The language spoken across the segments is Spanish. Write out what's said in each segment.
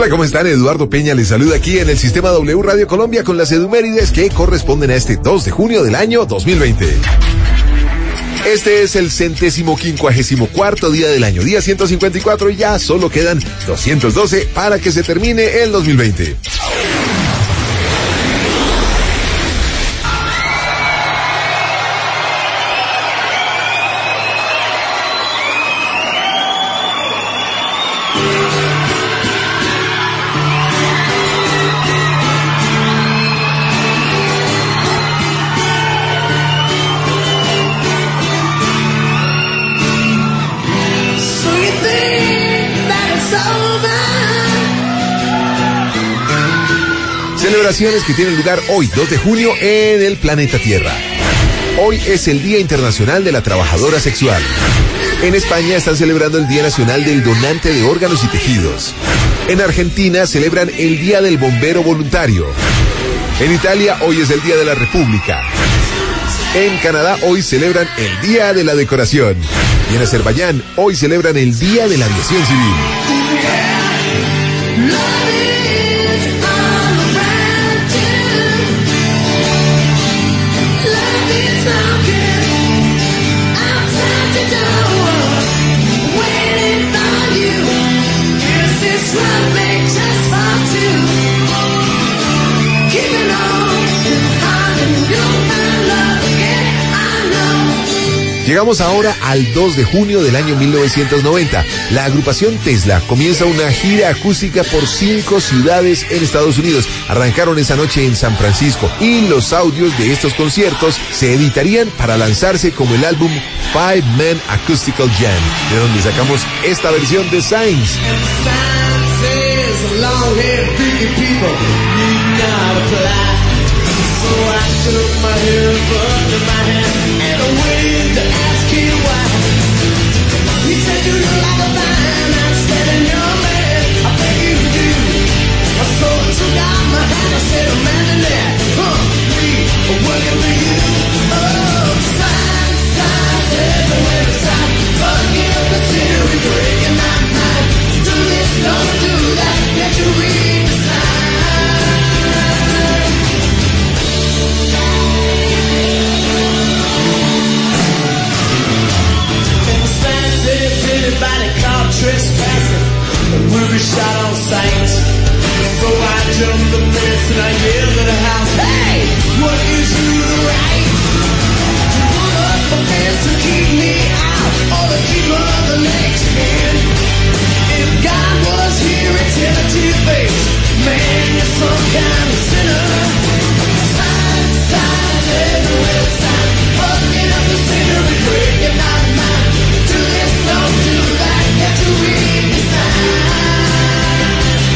Hola, ¿cómo están? Eduardo Peña les saluda aquí en el Sistema W Radio Colombia con las edumérides que corresponden a este 2 de junio del año 2020. Este es el 154º día del año, día 154, y ya solo quedan 212 para que se termine el 2020. Celebraciones que tienen lugar hoy, 2 de junio, en el planeta Tierra. Hoy es el Día Internacional de la Trabajadora Sexual. En España están celebrando el Día Nacional del Donante de Órganos y Tejidos. En Argentina celebran el Día del Bombero Voluntario. En Italia hoy es el Día de la República. En Canadá hoy celebran el Día de la Decoración. Y en Azerbaiyán hoy celebran el Día de la Aviación Civil. Llegamos ahora al 2 de junio del año 1990. La agrupación Tesla comienza una gira acústica por 5 ciudades en Estados Unidos. Arrancaron esa noche en San Francisco y los audios de estos conciertos se editarían para lanzarse como el álbum Five Man Acoustical Jam, de donde sacamos esta versión de Signs. Trespassing, and we'll be shot on sight. So I jumped the fence and I yelled at the house, hey, what gives you the right to put up a fence and keep me out, or to keep the next man? If God was here, he'd tell it to your face, man, you're some kind of sinner. Signs, signs everywhere, signs, fucking up the scenery, breaking my mind. Do this, don't do that. To read the sign.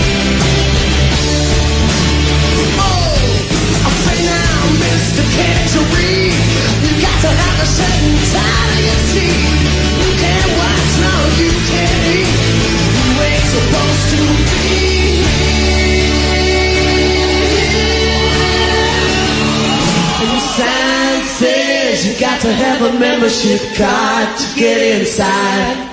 Oh, I say now, mister, can't you read? You got to have a certain time in your teeth. You can't watch, no, you can't eat. You ain't supposed to be. And the sign says you got to have a membership card to get inside.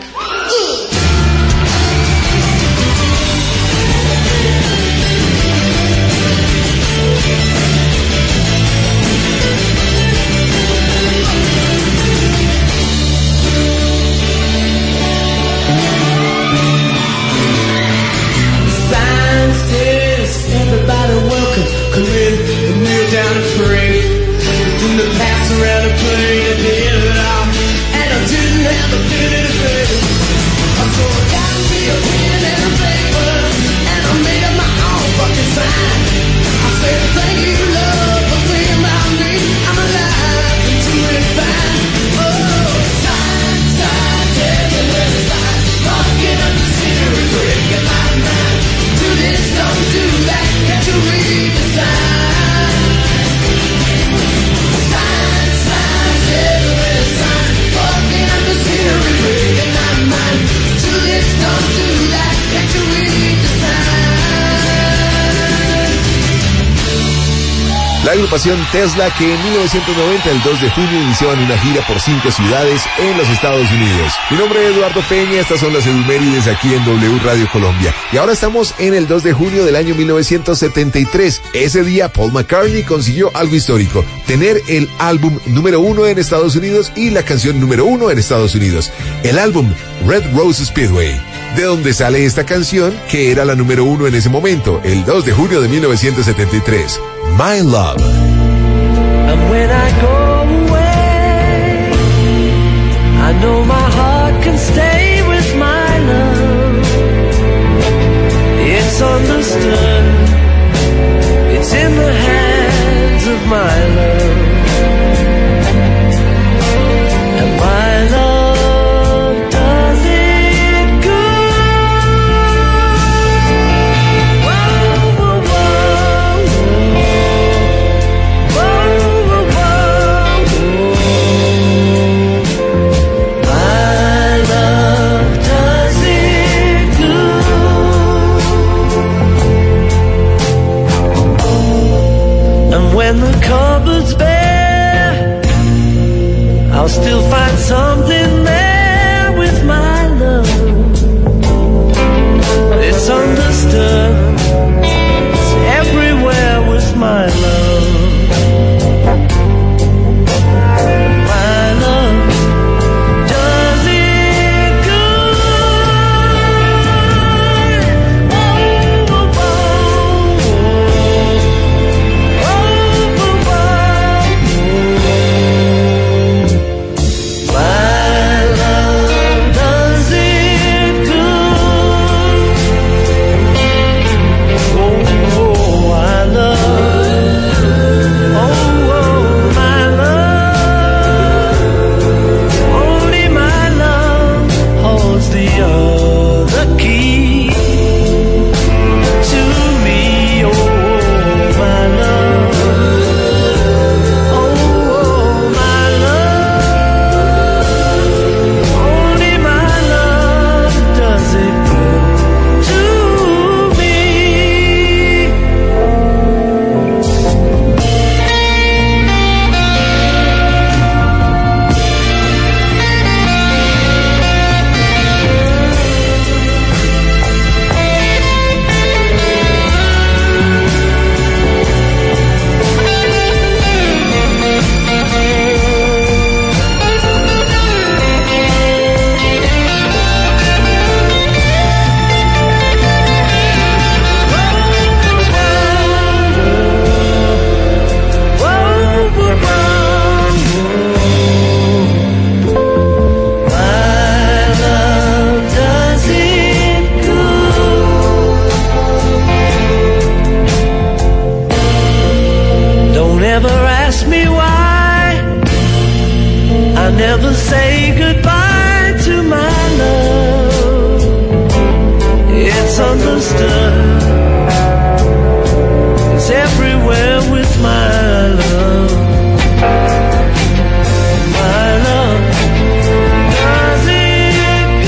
Everybody welcome, come in and kneel down and pray. Then the pass around and play at the end of it all. And I didn't have a penny to pay. la agrupación Tesla, que en 1990, el 2 de junio, iniciaban una gira por 5 ciudades en los Estados Unidos. Mi nombre es Eduardo Peña, estas son las efemérides aquí en W Radio Colombia. Y ahora estamos en el 2 de junio del año 1973. Ese día Paul McCartney consiguió algo histórico: tener el álbum número 1 en Estados Unidos y la canción número 1 en Estados Unidos. El álbum Red Rose Speedway, de donde sale esta canción, que era la número 1 en ese momento, el 2 de junio de 1973. My Love. And when I go away, I know my heart can stay with my love. It's understood, it's in the hands of my love. And my love does it good. Whoa, whoa, whoa, whoa, whoa, whoa, whoa. My love does it good. And when the cupboard's bare, I'll still find something there with my love. It's understood, it's everywhere with my love. My love does it good. Oh, oh, oh, oh, oh. My love does it good. Oh, oh, I love. Oh, oh, my love. Only my love holds the other key to me. Oh, my love. Oh, my love. Only my love does it good to me. My love does it good. Don't ever ask me why I never say goodbye to my love. It's understood, it's everywhere with my love. My love does it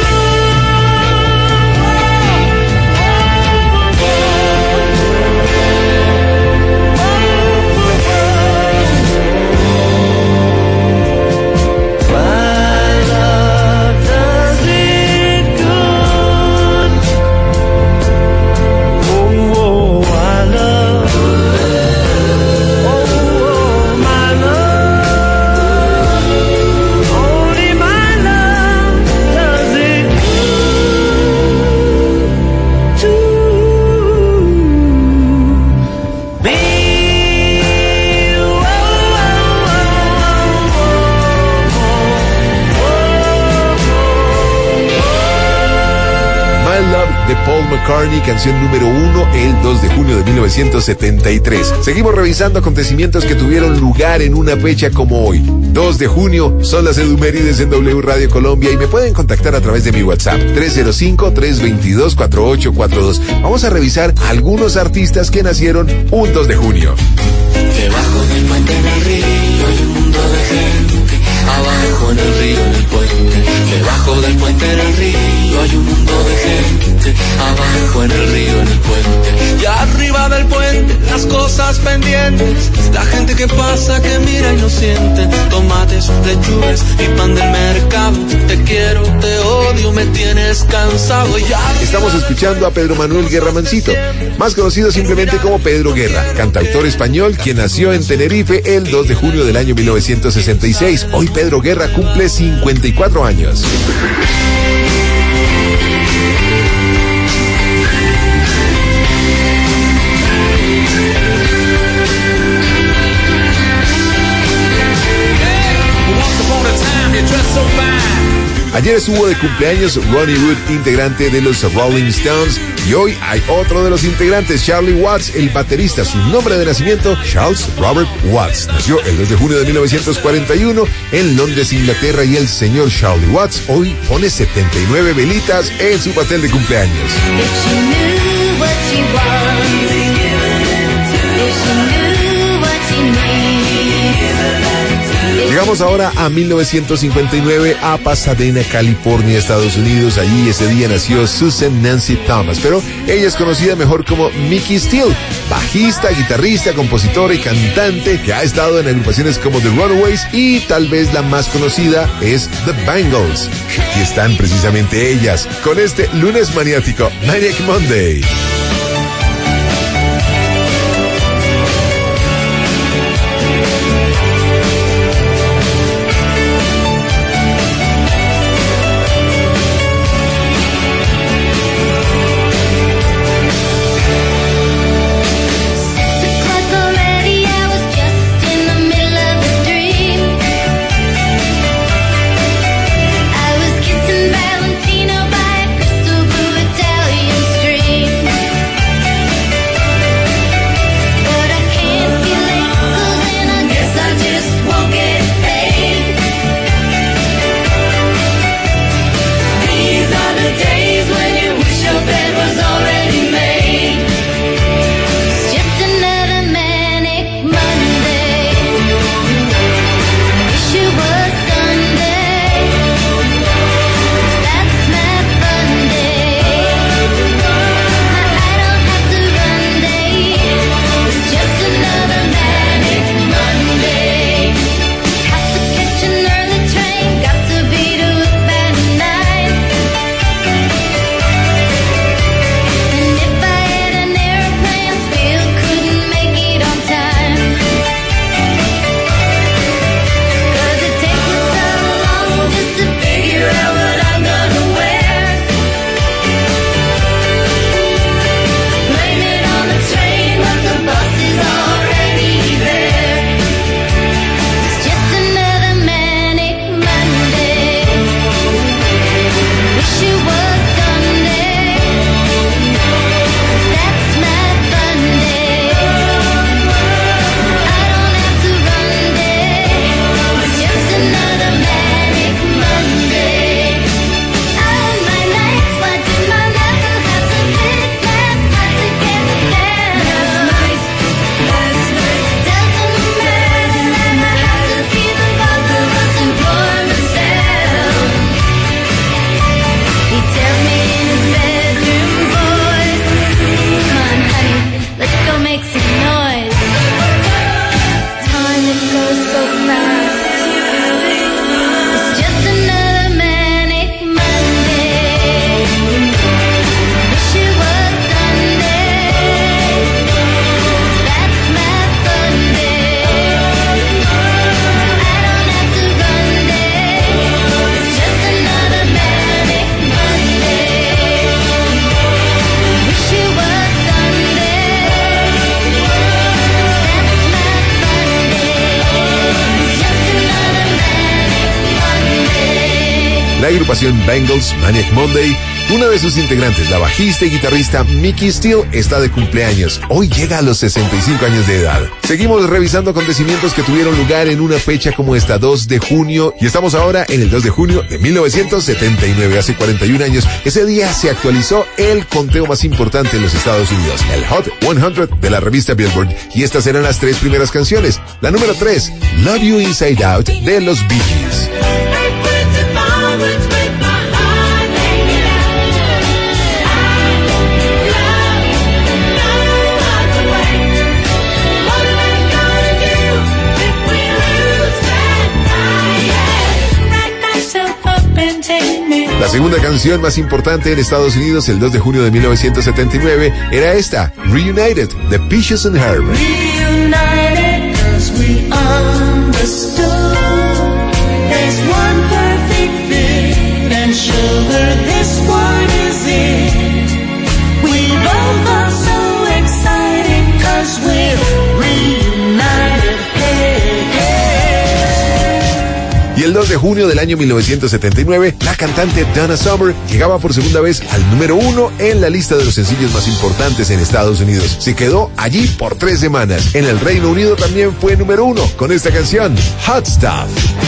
good. My love does it good. Oh, oh, I love. Oh, my love. Only my love does it good to me. My Love de Paul McCartney, canción número 1 el 2 de junio de 1973. Seguimos revisando acontecimientos que tuvieron lugar en una fecha como hoy. 2 de junio son las efemérides en W Radio Colombia y me pueden contactar a través de mi WhatsApp 305-322-4842. Vamos a revisar algunos artistas que nacieron un 2 de junio. Debajo del puente en el río hay un mundo de gente. Abajo en el río en el puente. Debajo del puente en el río hay un mundo de gente. Abajo en el río en el puente. Y arriba del puente, las cosas pendientes, la gente que pasa, que mira y no siente. Tomates, lechugas y pan del mercado. Te quiero, te odio, me tienes cansado. Estamos escuchando a Pedro Manuel Guerra Mancito, más conocido simplemente como Pedro Guerra, cantautor español quien nació en Tenerife el 2 de junio del año 1966. Hoy Pedro Guerra cumple 54 años. Ayer estuvo de cumpleaños Ronnie Wood, integrante de los Rolling Stones, y hoy hay otro de los integrantes, Charlie Watts, el baterista. Su nombre de nacimiento, Charles Robert Watts. Nació el 2 de junio de 1941 en Londres, Inglaterra, y el señor Charlie Watts hoy pone 79 velitas en su pastel de cumpleaños. Llegamos ahora a 1959 a Pasadena, California, Estados Unidos. Allí ese día nació Susan Nancy Thomas, pero ella es conocida mejor como Mickey Steele, bajista, guitarrista, compositora y cantante que ha estado en agrupaciones como The Runaways, y tal vez la más conocida es The Bangles. Aquí están precisamente ellas con este lunes maniático, Maniac Monday. La agrupación Bangles, Maniac Monday, una de sus integrantes, la bajista y guitarrista Mickey Steele, está de cumpleaños. Hoy llega a los 65 años de edad. Seguimos revisando acontecimientos que tuvieron lugar en una fecha como esta, 2 de junio, y estamos ahora en el 2 de junio de 1979, hace 41 años. Ese día se actualizó el conteo más importante en los Estados Unidos, el Hot 100 de la revista Billboard, y estas eran las 3 primeras canciones. La número 3, Love You Inside Out, de los Bee Gees. segunda canción más importante en Estados Unidos el 2 de junio de 1979 era esta, Reunited, de Peaches and Herb. Reunited 'cause we understood there's one perfect fit and sugar this one is it. We both are so excited 'cause we're reunited. Hey, hey. Y el 2 de junio del año 1979, la cantante Donna Summer llegaba por segunda vez al número 1 en la lista de los sencillos más importantes en Estados Unidos. Se quedó allí por 3 semanas. En el Reino Unido también fue número 1 con esta canción, Hot Stuff.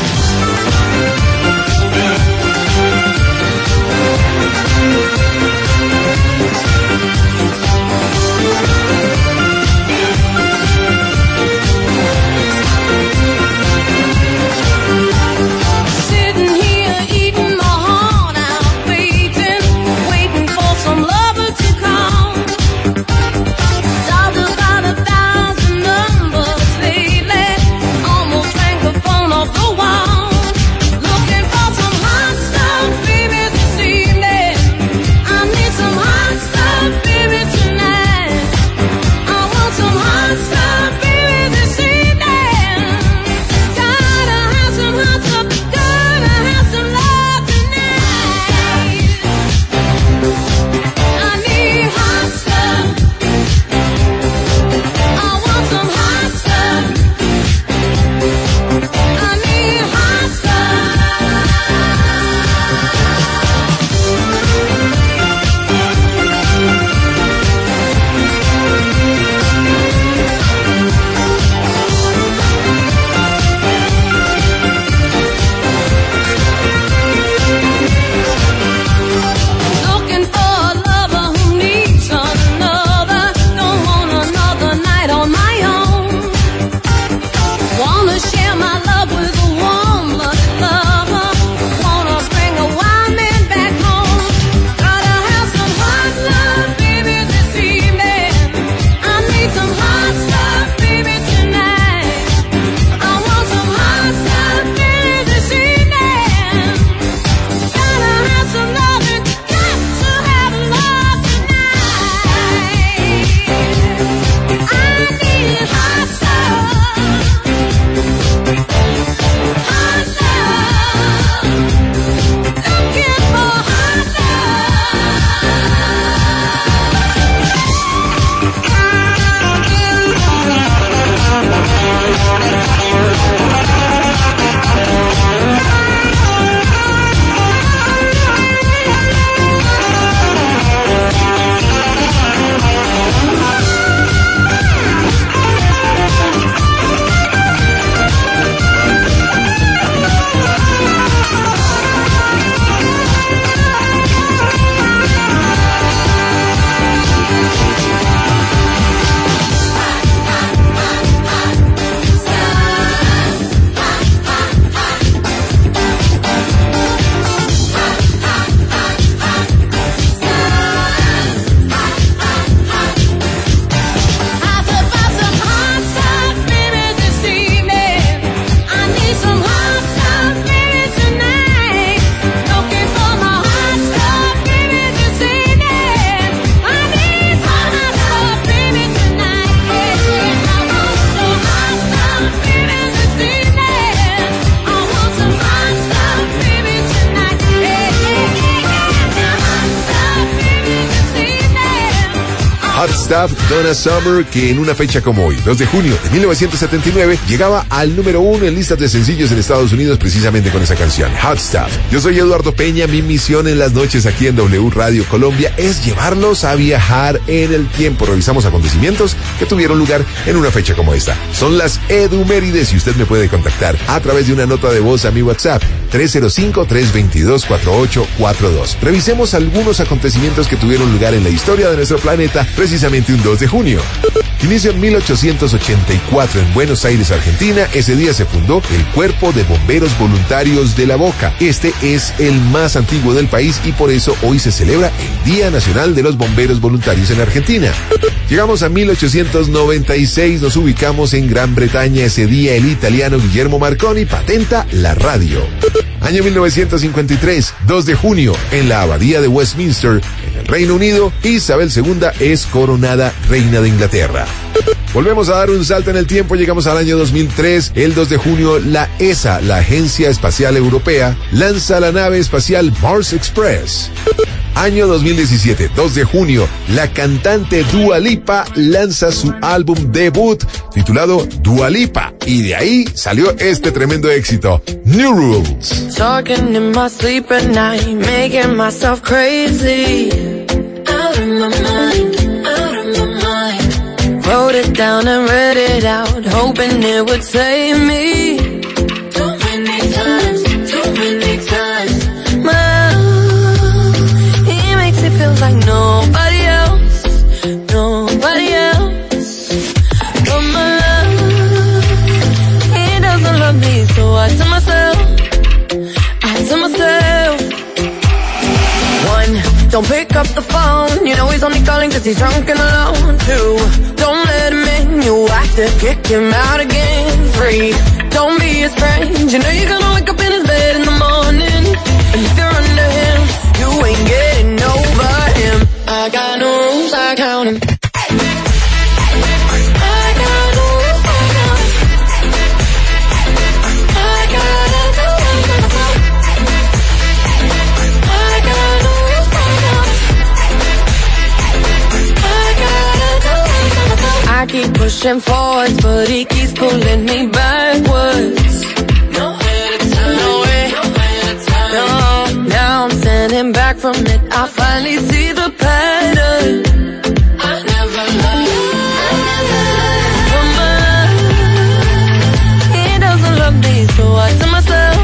Hot Stuff, Donna Summer, que en una fecha como hoy, 2 de junio de 1979, llegaba al número 1 en listas de sencillos en Estados Unidos precisamente con esa canción, Hot Stuff. Yo soy Eduardo Peña, mi misión en las noches aquí en W Radio Colombia es llevarlos a viajar en el tiempo. Revisamos acontecimientos que tuvieron lugar en una fecha como esta. Son las Edumérides y usted me puede contactar a través de una nota de voz a mi WhatsApp, 305-322-4842. Revisemos algunos acontecimientos que tuvieron lugar en la historia de nuestro planeta precisamente un 2 de junio. Inicio en 1884 en Buenos Aires, Argentina. Ese día se fundó el Cuerpo de Bomberos Voluntarios de La Boca. Este es el más antiguo del país y por eso hoy se celebra el Día Nacional de los Bomberos Voluntarios en Argentina. Llegamos a 1896, nos ubicamos en Gran Bretaña. Ese día el italiano Guillermo Marconi patenta la radio. Año 1953, 2 de junio, en la abadía de Westminster, en el Reino Unido, Isabel II es coronada reina de Inglaterra. Volvemos a dar un salto en el tiempo, llegamos al año 2003, el 2 de junio, la ESA, la Agencia Espacial Europea, lanza la nave espacial Mars Express. Año 2017, 2 de junio, la cantante Dua Lipa lanza su álbum debut titulado Dua Lipa, y de ahí salió este tremendo éxito, New Rules. Talking in my sleep at night, making myself crazy. Out of my mind, out of my mind. Wrote it down and read it out, hoping it would save me. Too many times, too many times. He makes it feel like nobody else, nobody else. But my love, he doesn't love me, so I tell myself, one, don't pick up the phone, you know he's only calling cause he's drunk and alone. Two, don't let him in, you have to kick him out again. Three, don't be his friend, you know you're gonna wake up in his bed in the morning. And if you're under him, you ain't getting over him. I got no rules, I count him. I keep pushing forwards, but he keeps pulling me backwards. Nowhere to turn, nowhere to turn. No, now I'm standing back from it. I finally see the pattern. I never loved. He doesn't love me, so I tell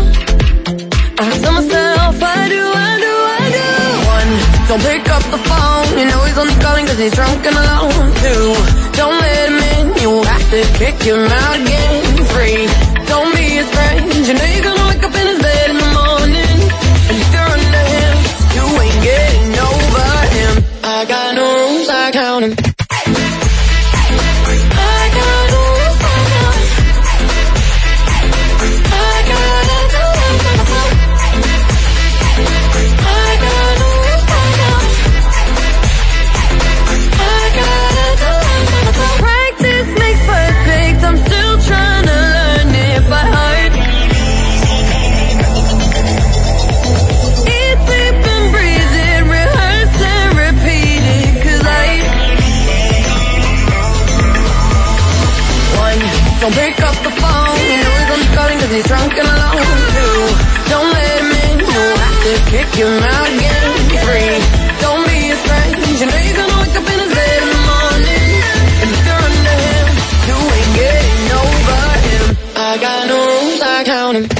myself, I do. One, don't pick up the phone, you know he's only calling cause he's drunk and alone. Two, don't let him in, you have to kick him out again. Three, don't be his friend, you know you're gonna wake up in his bed in the morning. And if you're under him, you ain't getting over him. I got no rules, I count him. Don't pick up the phone, you know he's only calling cause he's drunk and alone. Two, don't let him in, you have to kick him out again. Three, don't be his friend, you know you're gonna wake up in his bed in the morning. And if you're under him, you ain't getting over him. I got no rules, I count him.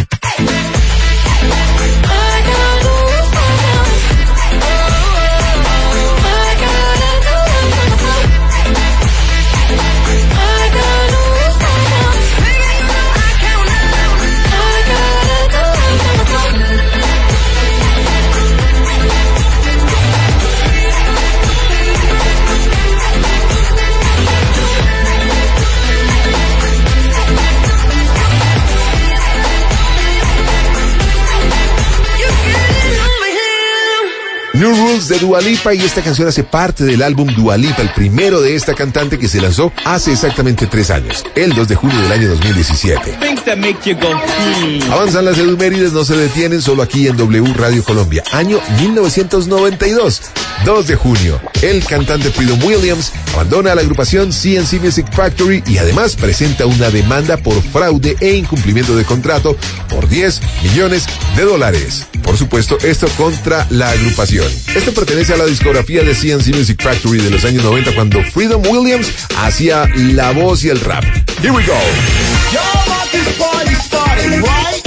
New Rules de Dua Lipa, y esta canción hace parte del álbum Dua Lipa, el primero de esta cantante, que se lanzó hace exactamente 3 años, el 2 de junio del año 2017. Avanzan las efemérides, no se detienen, solo aquí en W Radio Colombia. Año 1992, 2 de junio, el cantante Freedom Williams abandona la agrupación CNC Music Factory y además presenta una demanda por fraude e incumplimiento de contrato por $10 millones. Por supuesto, esto contra la agrupación. Esto pertenece a la discografía de CNC Music Factory de los años 90, cuando Freedom Williams hacía la voz y el rap. Here we go. Y'all want this party started, right?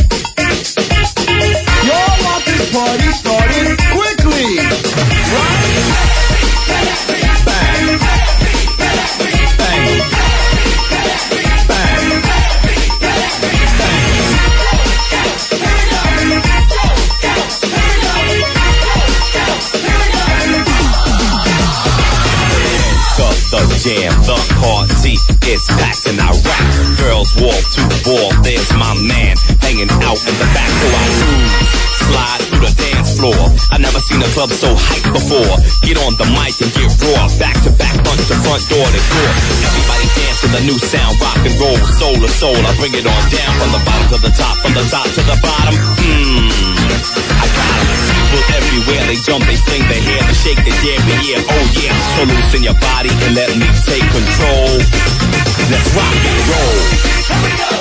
Y'all want this party started quickly, right? Bang. Bang. Bang. jam, the party is packed and I rap. Girls wall to wall, there's my man hanging out in the back, so I cruise, slide through the dance floor. I never seen a club so hyped before. Get on the mic and get raw, back to back, punch the front door to door. Everybody dance to the new sound, rock and roll, soul to soul. I bring it on down from the bottom to the top, from the top to the bottom. I got 'em. People everywhere, they jump, they fling their hair, they shake their yeah, oh yeah. So loosen your body and let me take control. Let's rock and roll. Here we go.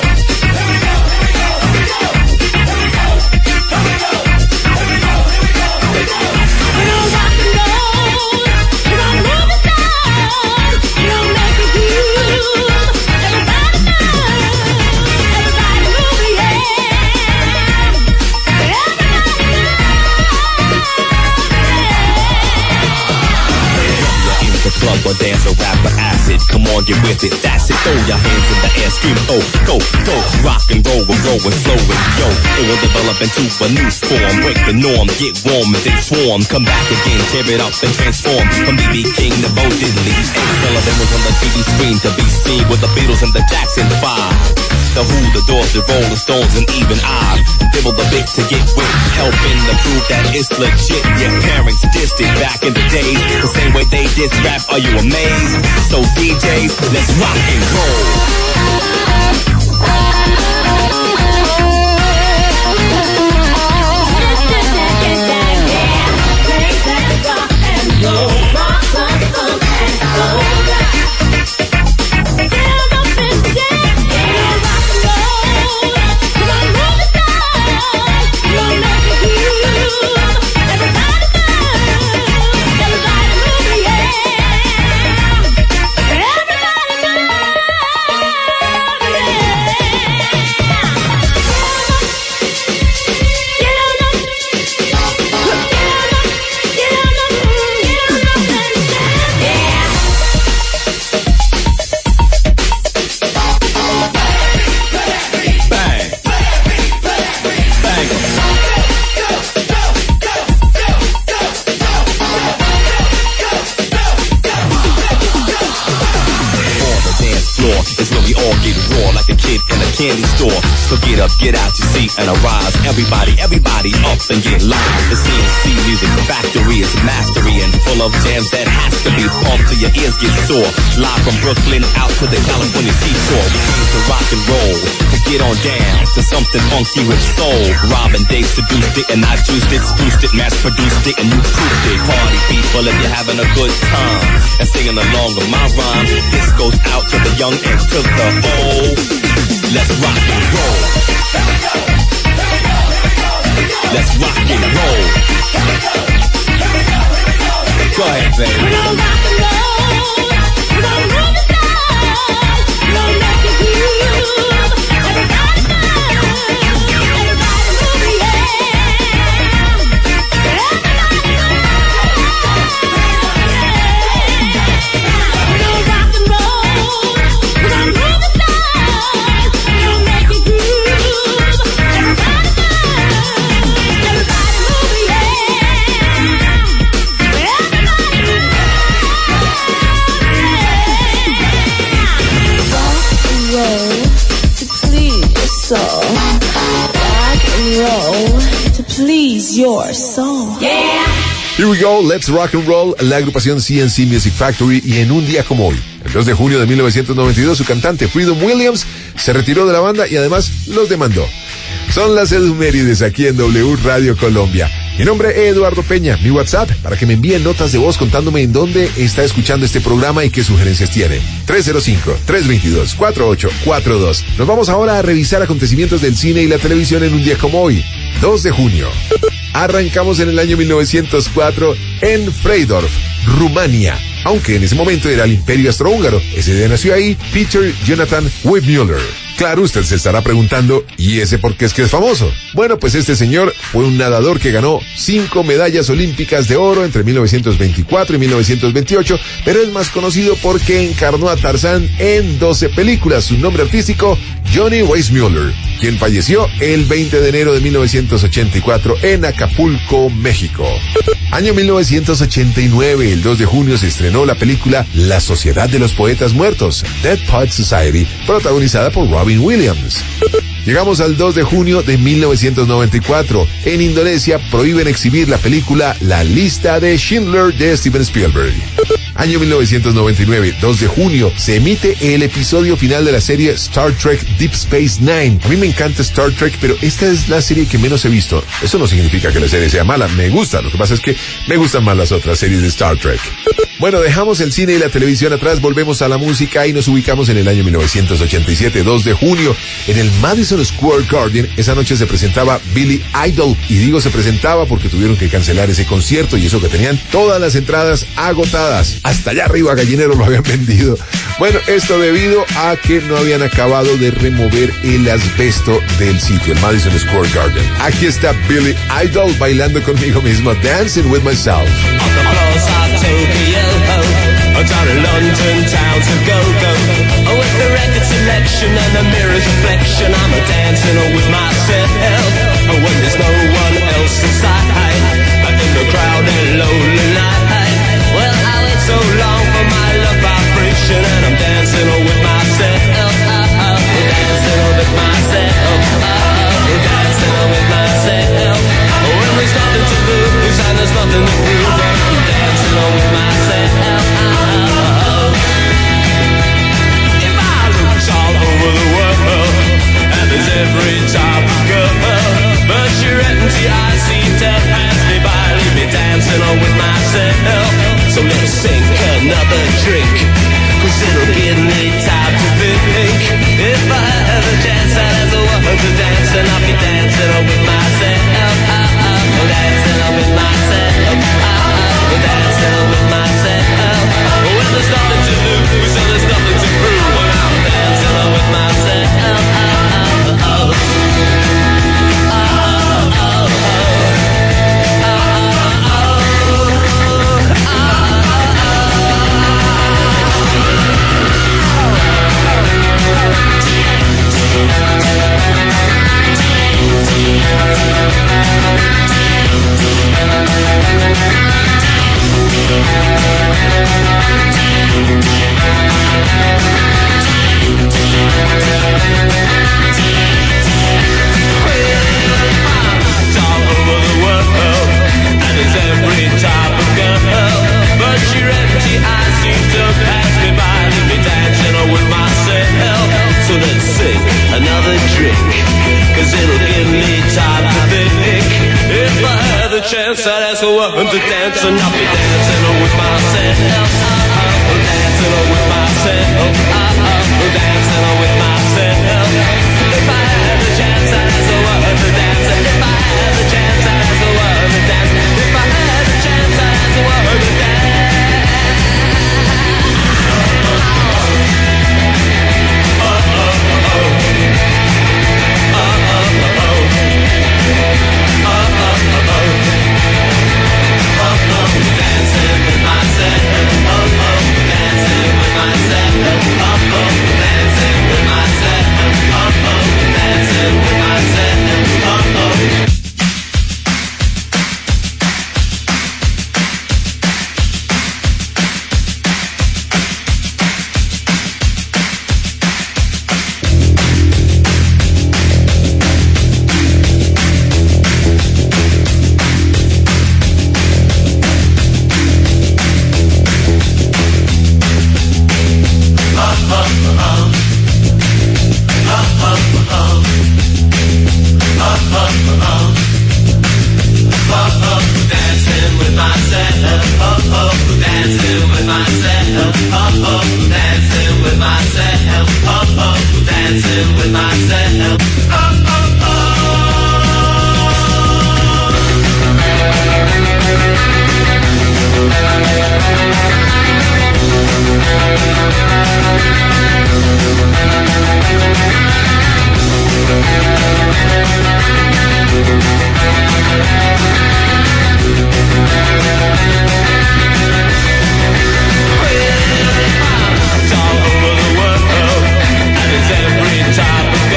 Club or dance or rap or acid. Come on, get with it, that's it. Throw your hands in the air, scream, oh, go, go. Rock and roll, we're going, flowing, yo. It will develop into a new form. Break the norm, get warm and then swarm. Come back again, tear it up and transform. From B.B. King to Bo Diddley. Ed Sullivan was on the TV screen to be seen with the Beatles and the Jackson 5. The Who, the Doors, the Rolling Stones, and even I dibble the bit to get with, helping to prove that it's legit. Yeah, parents dissed it back in the days, the same way they diss rap. Are you amazed? So DJs, let's rock and roll. Candy store, so get up, get out your seat and arise. Everybody up and get live. The CNC Music Factory is mastery and full of jams that has to be pumped till your ears get sore. Live from Brooklyn out to the California seashore. We came to rock and roll, to get on down to something funky with soul. Robin Dave seduced it and I juiced it, spruced it, mass produced it and you proofed it. Party people if you're having a good time and singing along with my rhyme. This goes out to the young and to the old. Let's rock and roll. Here we go. Here we go. Here we go. Let's rock and roll. Here we go. Here we go. Here we go. Here we go. Go ahead, baby. We're gonna rock and roll. We're gonna move the stars. We're gonna make it groove. Everybody move. Everybody move, yeah. Everybody move. We're gonna rock and roll. We're gonna move the stars. We're gonna make it groove. Everybody move. Everybody move, yeah. Everybody move. Rock and roll to please your soul. Rock and roll to please your soul. Yeah. Here we go, let's rock and roll, la agrupación CNC Music Factory, y en un día como hoy, el 2 de junio de 1992, su cantante Freedom Williams se retiró de la banda y además los demandó. Son las efemérides aquí en W Radio Colombia. Mi nombre es Eduardo Peña, mi WhatsApp para que me envíen notas de voz contándome en dónde está escuchando este programa y qué sugerencias tiene. 305-322-4842. Nos vamos ahora a revisar acontecimientos del cine y la televisión en un día como hoy, 2 de junio. Arrancamos en el año 1904 en Freidorf, Rumania, aunque en ese momento era el Imperio Austrohúngaro. Ese día nació ahí Peter Jonathan Webmuller. Claro, usted se estará preguntando, ¿y ese por qué es que es famoso? Bueno, pues este señor fue un nadador que ganó 5 medallas olímpicas de oro entre 1924 y 1928, pero es más conocido porque encarnó a Tarzán en 12 películas. Su nombre artístico, Johnny Weissmuller. quien falleció el 20 de enero de 1984 en Acapulco, México. Año 1989, el 2 de junio se estrenó la película La Sociedad de los Poetas Muertos, Dead Poets Society, protagonizada por Robin Williams. Llegamos al 2 de junio de 1994. En Indonesia prohíben exhibir la película La Lista de Schindler de Steven Spielberg. Año 1999, 2 de junio, se emite el episodio final de la serie Star Trek Deep Space Nine. A mí me encanta Star Trek, pero esta es la serie que menos he visto. Eso no significa que la serie sea mala, me gusta. Lo que pasa es que me gustan más las otras series de Star Trek. Bueno, dejamos el cine y la televisión atrás, volvemos a la música y nos ubicamos en el año 1987, 2 de junio, en el Madison Square Garden. Esa noche se presentaba Billy Idol, y digo se presentaba porque tuvieron que cancelar ese concierto, y eso que tenían todas las entradas agotadas. Hasta allá arriba Gallinero lo habían vendido. Bueno, esto debido a que no habían acabado de remover el asbesto del sitio, el Madison Square Garden. Aquí está Billy Idol bailando conmigo mismo, Dancing with Myself. Down in London town to go-go. With the record selection and the mirror's reflection, I'm dancing with myself. When there's no one else inside, in the crowded lonely night. Well, I wait so long for my love vibration, and I'm dancing with myself. Dancing with myself. Dancing with myself. When there's nothing to lose and there's nothing to prove, I'm dancing with myself. Every type of girl, but you're empty, I see death pass me by, leave me dancing on with myself. So let's sink another drink, cause it'll give me time to think. If I had a chance, I'd ask a woman to dance, and I'll be dancing on with myself. Dancing on with myself. Dancing on with myself. When there's nothing to lose and there's nothing to prove, when I'm dancing on with myself. Chance I'd ask a woman to dance, and I'll be dancing with myself. Dancing with myself. Dancing with myself. If I had the chance, I'd ask a woman to dance. If I had the chance, I'd ask a woman to dance. If I had the chance, I'd ask a woman to dance. Top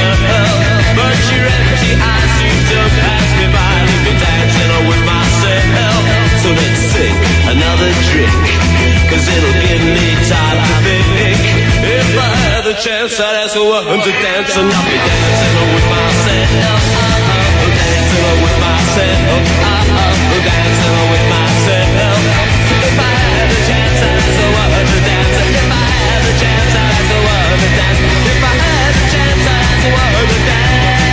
chance, I'd ask a woman to dance, and I'll be dancing with myself. Dancing with myself. Dancing with myself. If I had a chance, I'd ask a woman to dance. If I had a chance, I'd ask a woman to dance. If I had a chance, I'd ask a woman to dance.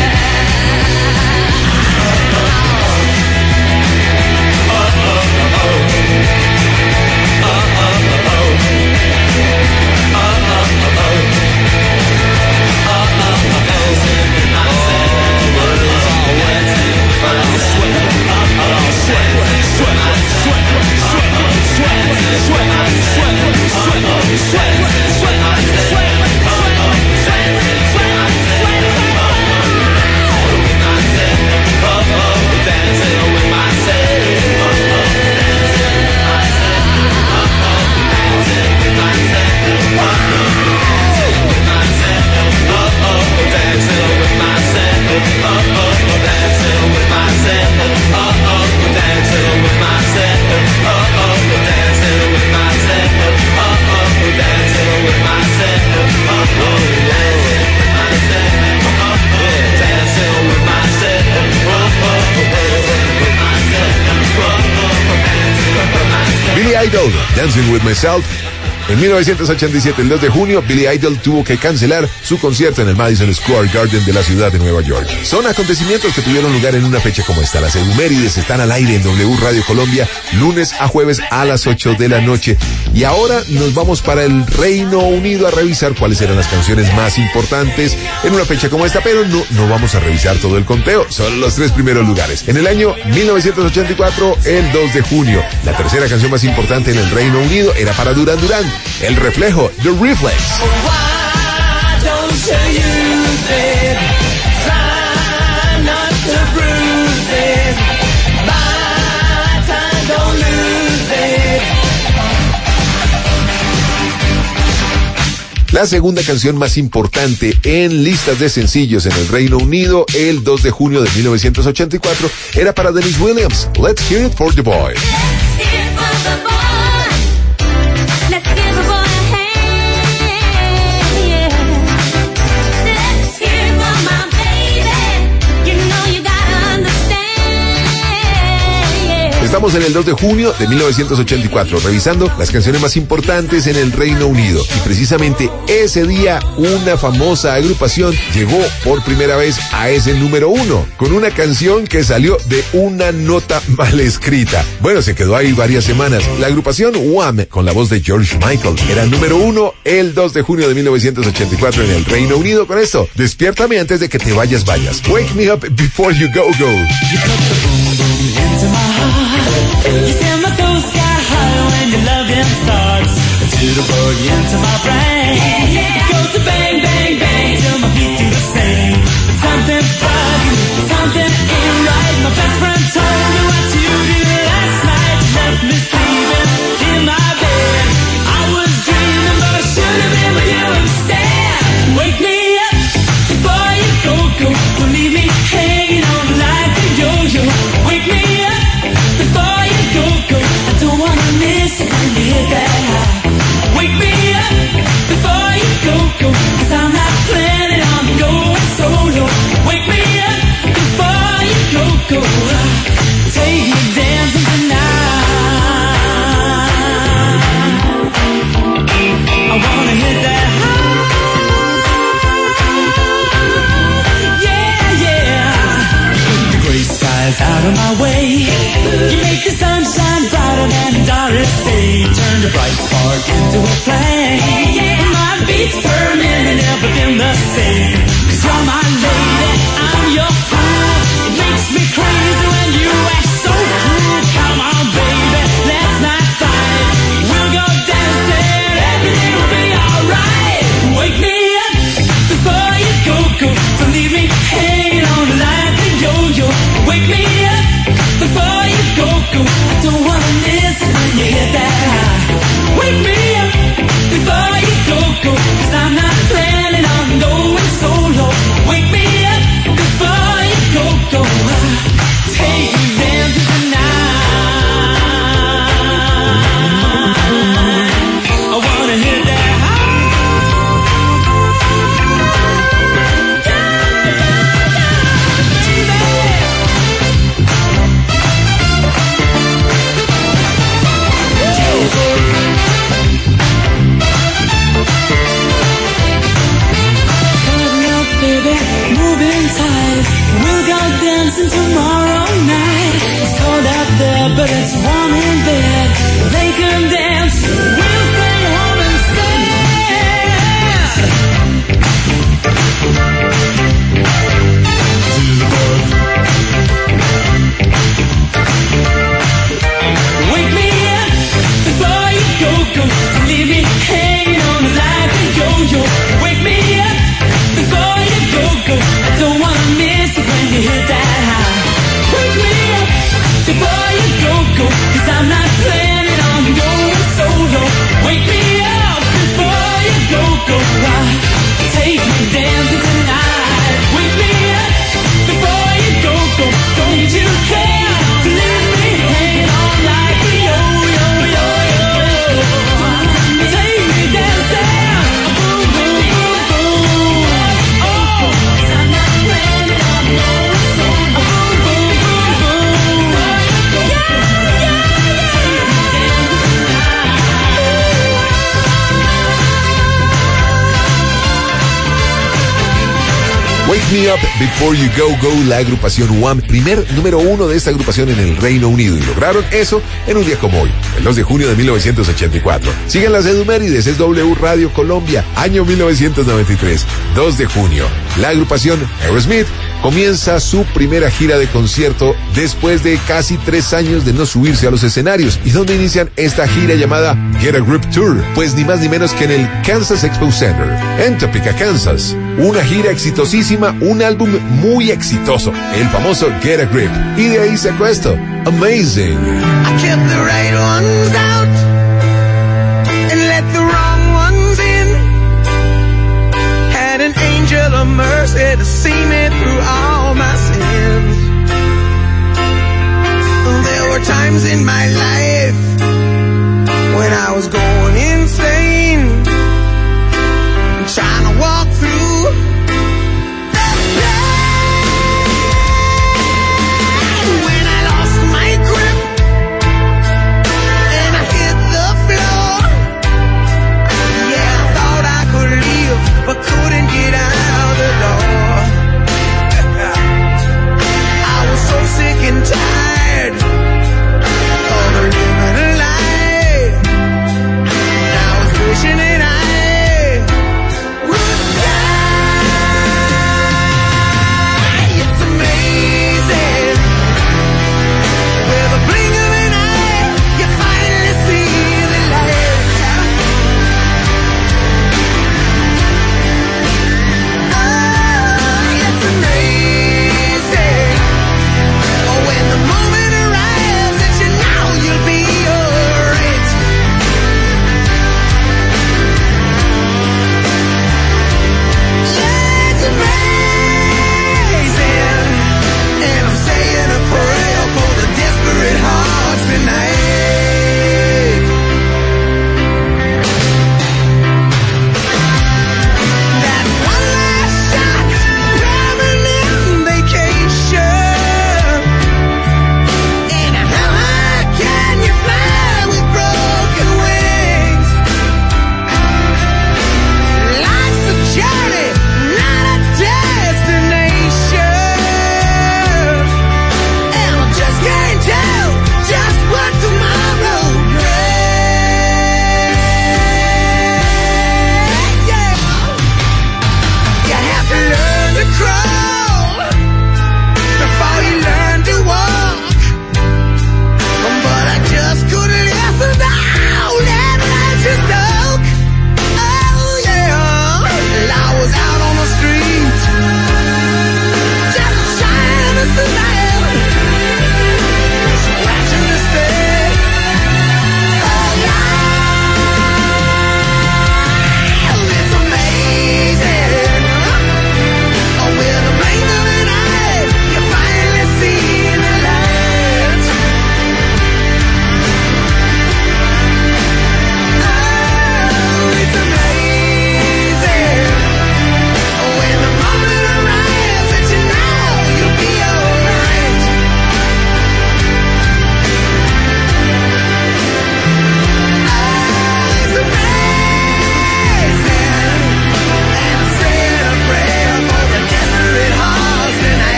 Idol, Dancing with Myself. En 1987, el 2 de junio, Billy Idol tuvo que cancelar su concierto en el Madison Square Garden de la ciudad de Nueva York. Son acontecimientos que tuvieron lugar en una fecha como esta. Las efemérides están al aire en W Radio Colombia, lunes a jueves a las 8 de la noche. Y ahora nos vamos para el Reino Unido a revisar cuáles eran las canciones más importantes en una fecha como esta, pero no vamos a revisar todo el conteo, solo los 3 primeros lugares. En el año 1984, el 2 de junio, la tercera canción más importante en el Reino Unido era para Duran Duran, El Reflejo, The Reflex. Why don't you use it? Try not to bruise it. Buy time, don't lose it. La segunda canción más importante en listas de sencillos en el Reino Unido el 2 de junio de 1984 era para Dennis Williams, Let's Hear It for the Boy. Estamos en el 2 de junio de 1984, revisando las canciones más importantes en el Reino Unido. Y precisamente ese día, una famosa agrupación llegó por primera vez a ese número 1, con una canción que salió de una nota mal escrita. Bueno, se quedó ahí varias semanas. La agrupación Wham, con la voz de George Michael, era número 1 el 2 de junio de 1984 en el Reino Unido. Con esto, despiértame antes de que te vayas. Wake me up before you go. You send my soul sky high when your loving starts to the boogie into my brain. It goes to bang, bang, bang till my feet do the same. But something bugging, something ain't right. My best friend told me what you did last night. You left me sleeping in my bed. I was dreaming, but I should have been with you instead. Wake me up before you go. Don't leave me hanging on like a yo-yo. Wake me up before you go. I don't wanna miss it and get that high. Wake me up before you go. 'Cause I'm not go, go, why? Take me dancing tonight. Wake me up before you go, go. Don't you care to leave me hanging on like a yo-yo, yo-yo? Take me dancing, boom, boom, boom, boom. Oh, 'cause I'm not playing it on no song. Boom, boom, boom, boom. Yeah, yeah, yeah. Wake Me Up Before You Go Go, la agrupación Wham, primer número 1 de esta agrupación en el Reino Unido, y lograron eso en un día como hoy, el 2 de junio de 1984. Siguen las Edumérides, es W Radio Colombia, año 1993, 2 de junio. La agrupación Aerosmith comienza su primera gira de concierto después de casi 3 años de no subirse a los escenarios. ¿Y dónde inician esta gira llamada Get a Grip Tour? Pues ni más ni menos que en el Kansas Expo Center, en Topeka, Kansas. Una gira exitosísima, un álbum muy exitoso, el famoso Get a Grip. Y de ahí sacó esto, Amazing. I kept the right ones out and let the wrong ones in. Had an angel of mercy to see me through all my sins. There were times in my life when I was going insane, trying to walk through when I lost my grip and I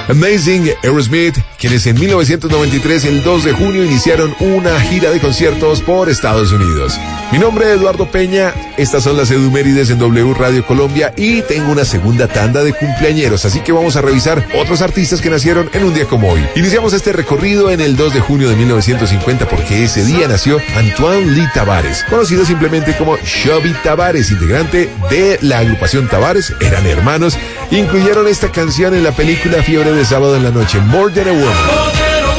Amazing Aerosmith, quienes en 1993, el 2 de junio, iniciaron una gira de conciertos por Estados Unidos. Mi nombre es Eduardo Peña, estas son las Edumérides en W Radio Colombia y tengo una segunda tanda de cumpleañeros, así que vamos a revisar otros artistas que nacieron en un día como hoy. Iniciamos este recorrido en el 2 de junio de 1950 porque ese día nació Antoine Lee Tavares, conocido simplemente como Chubby Tavares, integrante de la agrupación Tavares, eran hermanos, incluyeron esta canción en la película Fiebre de Sábado en la Noche, More Than a Woman.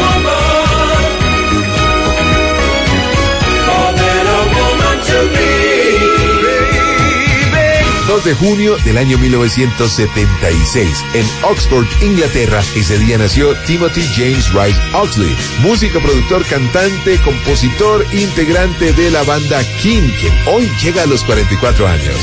2 de junio del año 1976, en Oxford, Inglaterra, ese día nació Timothy James Rice Oxley, músico, productor, cantante, compositor, integrante de la banda King, quien hoy llega a los 44 años.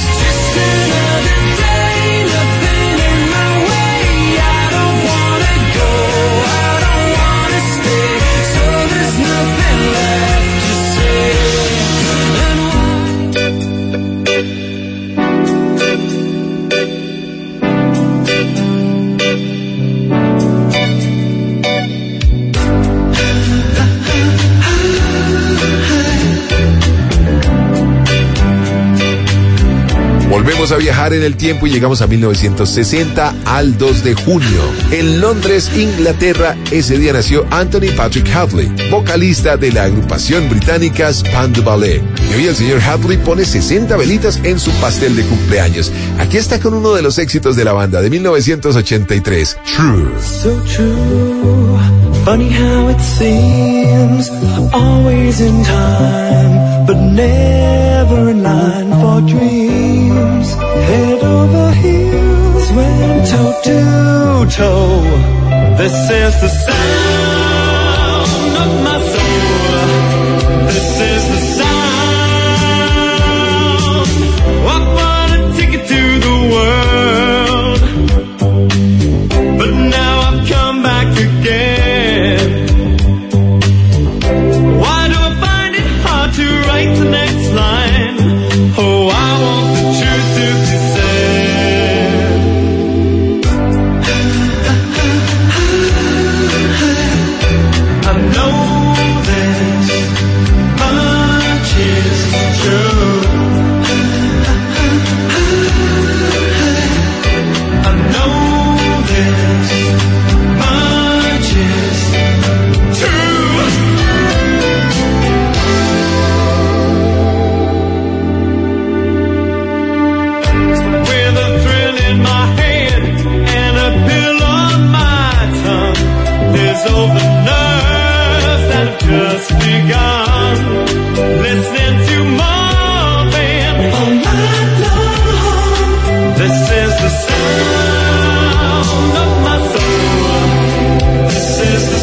Volvemos a viajar en el tiempo y llegamos a 1960, al 2 de junio. En Londres, Inglaterra, ese día nació Anthony Patrick Hadley, vocalista de la agrupación británica Spandau Ballet. Y hoy el señor Hadley pone 60 velitas en su pastel de cumpleaños. Aquí está con uno de los éxitos de la banda de 1983, True. So true, funny how it seems, always in time, but never in line for dreams. Head over heels, went toe to toe. This is the sound of my soul. This is the sound. I bought a ticket to the world, but now I've come back again. Why do I find it hard to write the next line? Oh, I want the truth to be said. I know this much is true. I know this much is true. With a thrill in my head and a pill on my tongue, there's all the nerves that have just begun. Listening to Marvin all night long. This is the sound of my soul. This is the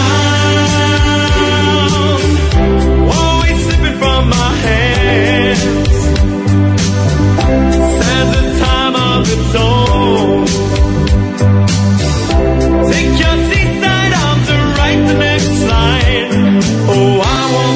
sound, always slipping from my hands. Has a time of its own. Take your seaside arms and write the next line. Oh, I want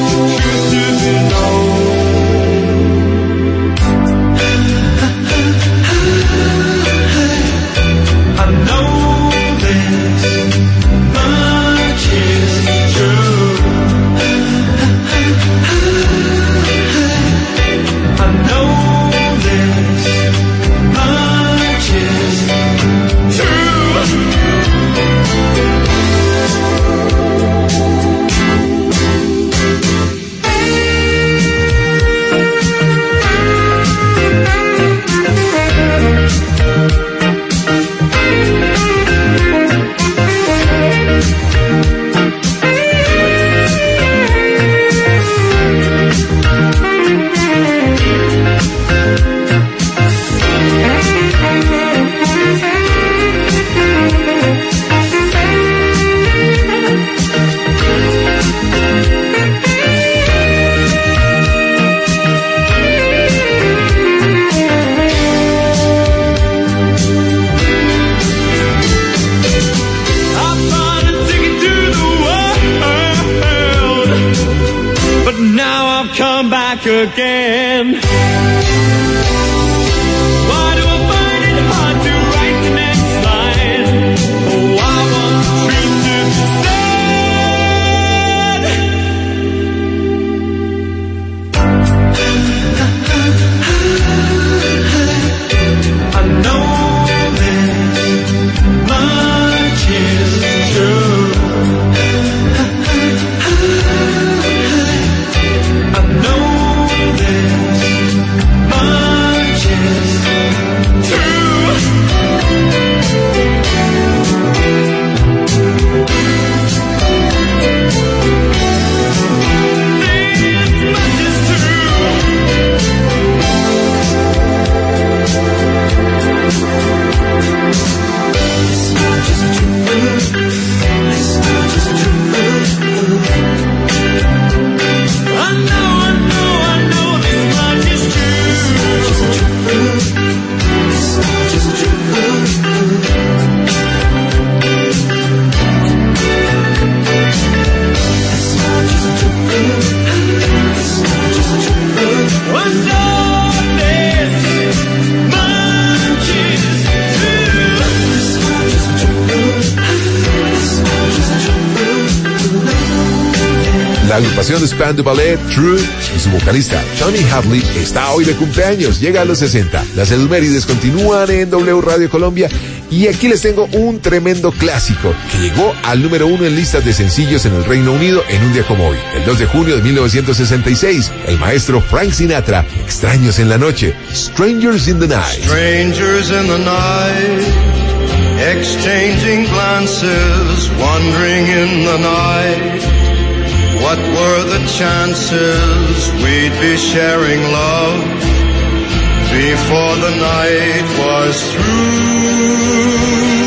La agrupación de Spandau Ballet, True, y su vocalista Tony Hadley está hoy de cumpleaños, llega a los 60. Las Edumérides continúan en W Radio Colombia y aquí les tengo un tremendo clásico que llegó al número 1 en listas de sencillos en el Reino Unido en un día como hoy, el 2 de junio de 1966. El maestro Frank Sinatra, Extraños en la Noche, Strangers in the Night. Strangers in the night, exchanging glances, wandering in the night. What were the chances we'd be sharing love before the night was through?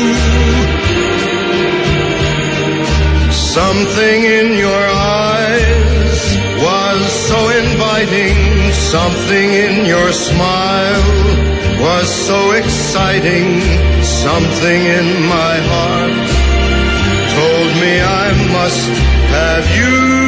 Something in your eyes was so inviting, something in your smile was so exciting, something in my heart told me I must have you.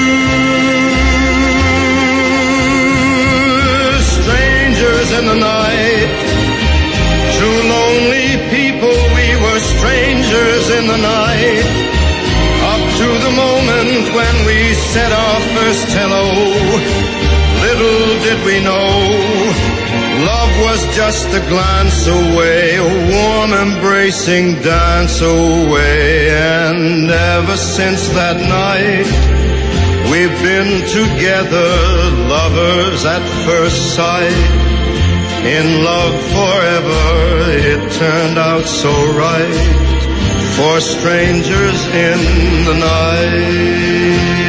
Strangers in the night, two lonely people, we were strangers in the night, up to the moment when we said our first hello. Little did we know, love was just a glance away, a warm embracing dance away. And ever since that night, we've been together, lovers at first sight, in love forever. It turned out so right, for strangers in the night.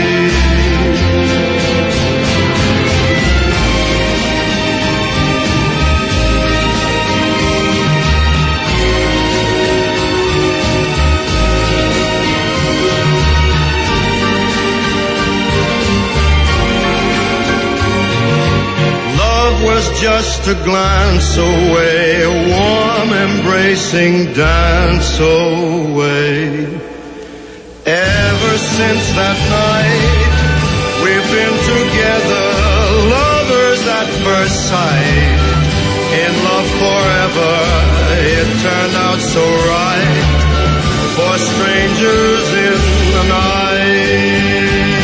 Was just a glance away, a warm embracing dance away. Ever since that night, we've been together, lovers at first sight, in love forever. It turned out so right, for strangers in the night.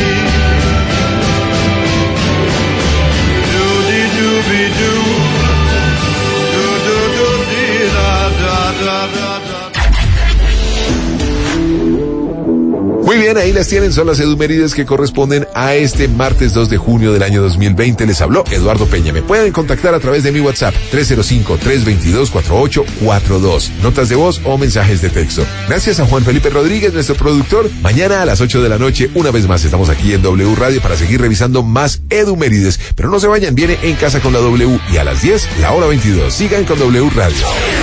Muy bien, ahí las tienen, son las Edumérides que corresponden a este martes 2 de junio del año 2020. Les habló Eduardo Peña. Me pueden contactar a través de mi WhatsApp 305-322-4842. Notas de voz o mensajes de texto. Gracias a Juan Felipe Rodríguez, nuestro productor. Mañana a las 8 de la noche, una vez más, estamos aquí en W Radio para seguir revisando más Edumérides. Pero no se vayan, viene En Casa con la W y a las 10, la hora 22. Sigan con W Radio.